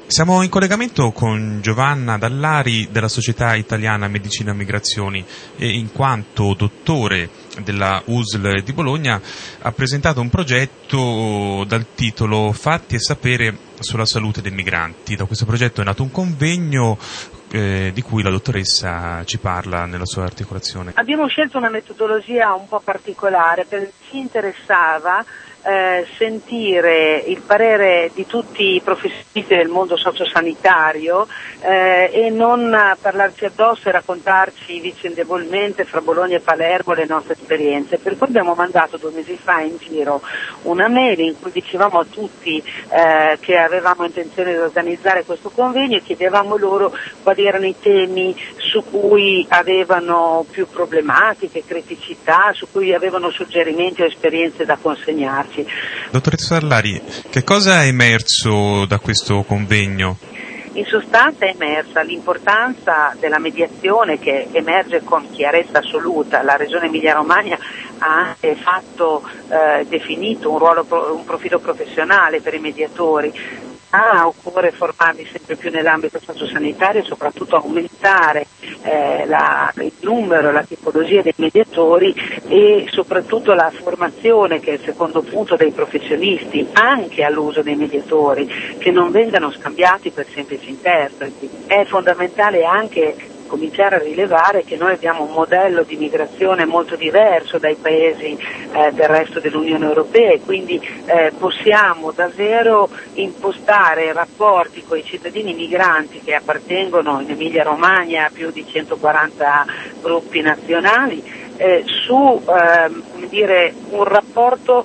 Siamo in collegamento con Giovanna Dallari della Società Italiana Medicina Migrazioni e in quanto dottore della USL di Bologna ha presentato un progetto dal titolo Fatti e sapere sulla salute dei migranti. Da questo progetto è nato un convegno di cui la dottoressa ci parla nella sua articolazione. Abbiamo scelto una metodologia un po' particolare perché ci interessava sentire il parere di tutti i professionisti del mondo sociosanitario e non parlarci addosso e raccontarci vicendevolmente fra Bologna e Palermo le nostre esperienze. Per cui abbiamo mandato 2 mesi fa in giro una mail in cui dicevamo a tutti che avevamo intenzione di organizzare questo convegno e chiedevamo loro quali erano i temi su cui avevano più problematiche, criticità, su cui avevano suggerimenti o esperienze da consegnarci. Dottoressa Dallari, che cosa è emerso da questo convegno? In sostanza è emersa l'importanza della mediazione che emerge con chiarezza assoluta. La Regione Emilia-Romagna ha anche definito un profilo professionale per i mediatori. Occorre formarli sempre più nell'ambito sociosanitario e soprattutto aumentare il numero, la tipologia dei mediatori e soprattutto la formazione, che è il secondo punto, dei professionisti anche all'uso dei mediatori, che non vengano scambiati per semplici interpreti. È fondamentale anche cominciare a rilevare che noi abbiamo un modello di migrazione molto diverso dai paesi del resto dell'Unione Europea e quindi possiamo davvero impostare rapporti con i cittadini migranti che appartengono in Emilia Romagna a più di 140 gruppi nazionali su un rapporto.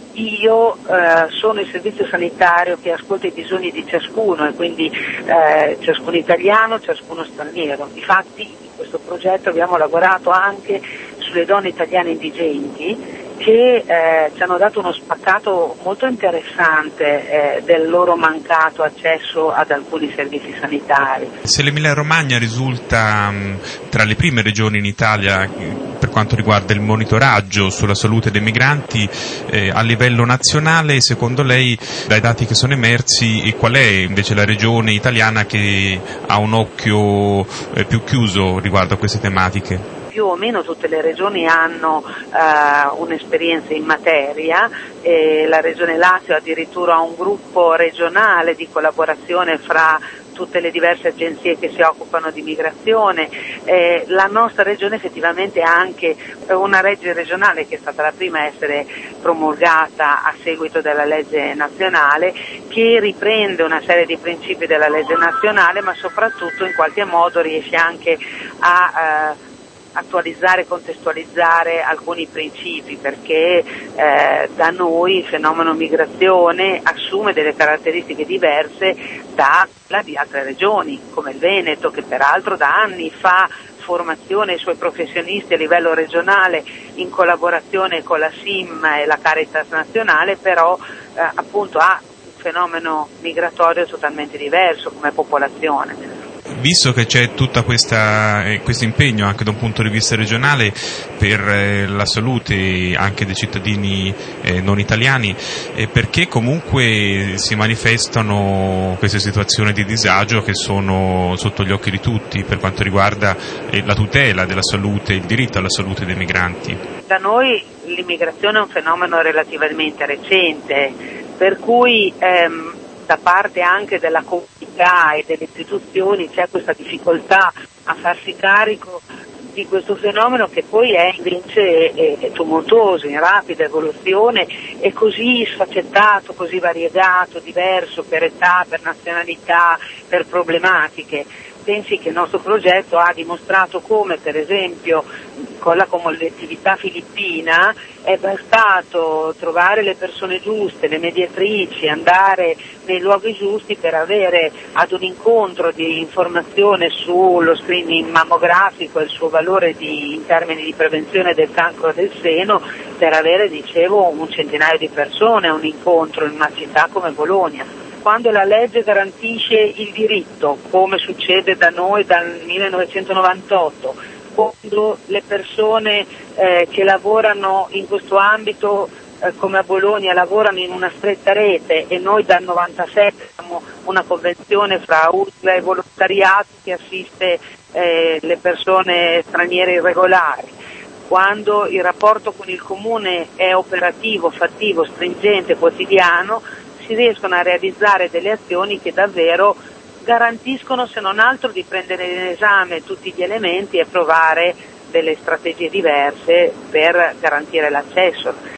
Io sono il servizio sanitario che ascolta i bisogni di ciascuno e quindi ciascuno italiano, ciascuno straniero. Infatti in questo progetto abbiamo lavorato anche sulle donne italiane indigenti che ci hanno dato uno spaccato molto interessante del loro mancato accesso ad alcuni servizi sanitari. Se l'Emilia Romagna risulta tra le prime regioni in Italia per quanto riguarda il monitoraggio sulla salute dei migranti a livello nazionale, secondo lei, dai dati che sono emersi, qual è invece la regione italiana che ha un occhio più chiuso riguardo a queste tematiche? Più o meno tutte le regioni hanno un'esperienza in materia, la Regione Lazio addirittura ha un gruppo regionale di collaborazione fra tutte le diverse agenzie che si occupano di migrazione. La nostra regione effettivamente ha anche una legge regionale che è stata la prima a essere promulgata a seguito della legge nazionale, che riprende una serie di principi della legge nazionale, ma soprattutto in qualche modo riesce anche a attualizzare e contestualizzare alcuni principi, perché da noi il fenomeno migrazione assume delle caratteristiche diverse da quella di altre regioni, come il Veneto, che peraltro da anni fa formazione ai suoi professionisti a livello regionale in collaborazione con la SIM e la Caritas nazionale, però appunto ha un fenomeno migratorio totalmente diverso come popolazione. Visto che c'è tutta questo impegno anche da un punto di vista regionale per la salute anche dei cittadini non italiani, perché comunque si manifestano queste situazioni di disagio che sono sotto gli occhi di tutti per quanto riguarda la tutela della salute, il diritto alla salute dei migranti? Da noi l'immigrazione è un fenomeno relativamente recente, per cui da parte anche della comunità e delle istituzioni c'è questa difficoltà a farsi carico di questo fenomeno, che poi è invece tumultuoso, in rapida evoluzione e così sfaccettato, così variegato, diverso per età, per nazionalità, per problematiche. Pensi che il nostro progetto ha dimostrato come, per esempio, con la collettività filippina è bastato trovare le persone giuste, le mediatrici, andare nei luoghi giusti per avere ad un incontro di informazione sullo screening mammografico e il suo valore in termini di prevenzione del cancro del seno, per avere, dicevo, un centinaio di persone a un incontro in una città come Bologna. Quando la legge garantisce il diritto, come succede da noi dal 1998, quando le persone che lavorano in questo ambito come a Bologna lavorano in una stretta rete, e noi dal 97 abbiamo una convenzione fra USL e volontariato che assiste le persone straniere irregolari. Quando il rapporto con il comune è operativo, fattivo, stringente, quotidiano, si riescono a realizzare delle azioni che davvero garantiscono, se non altro, di prendere in esame tutti gli elementi e provare delle strategie diverse per garantire l'accesso.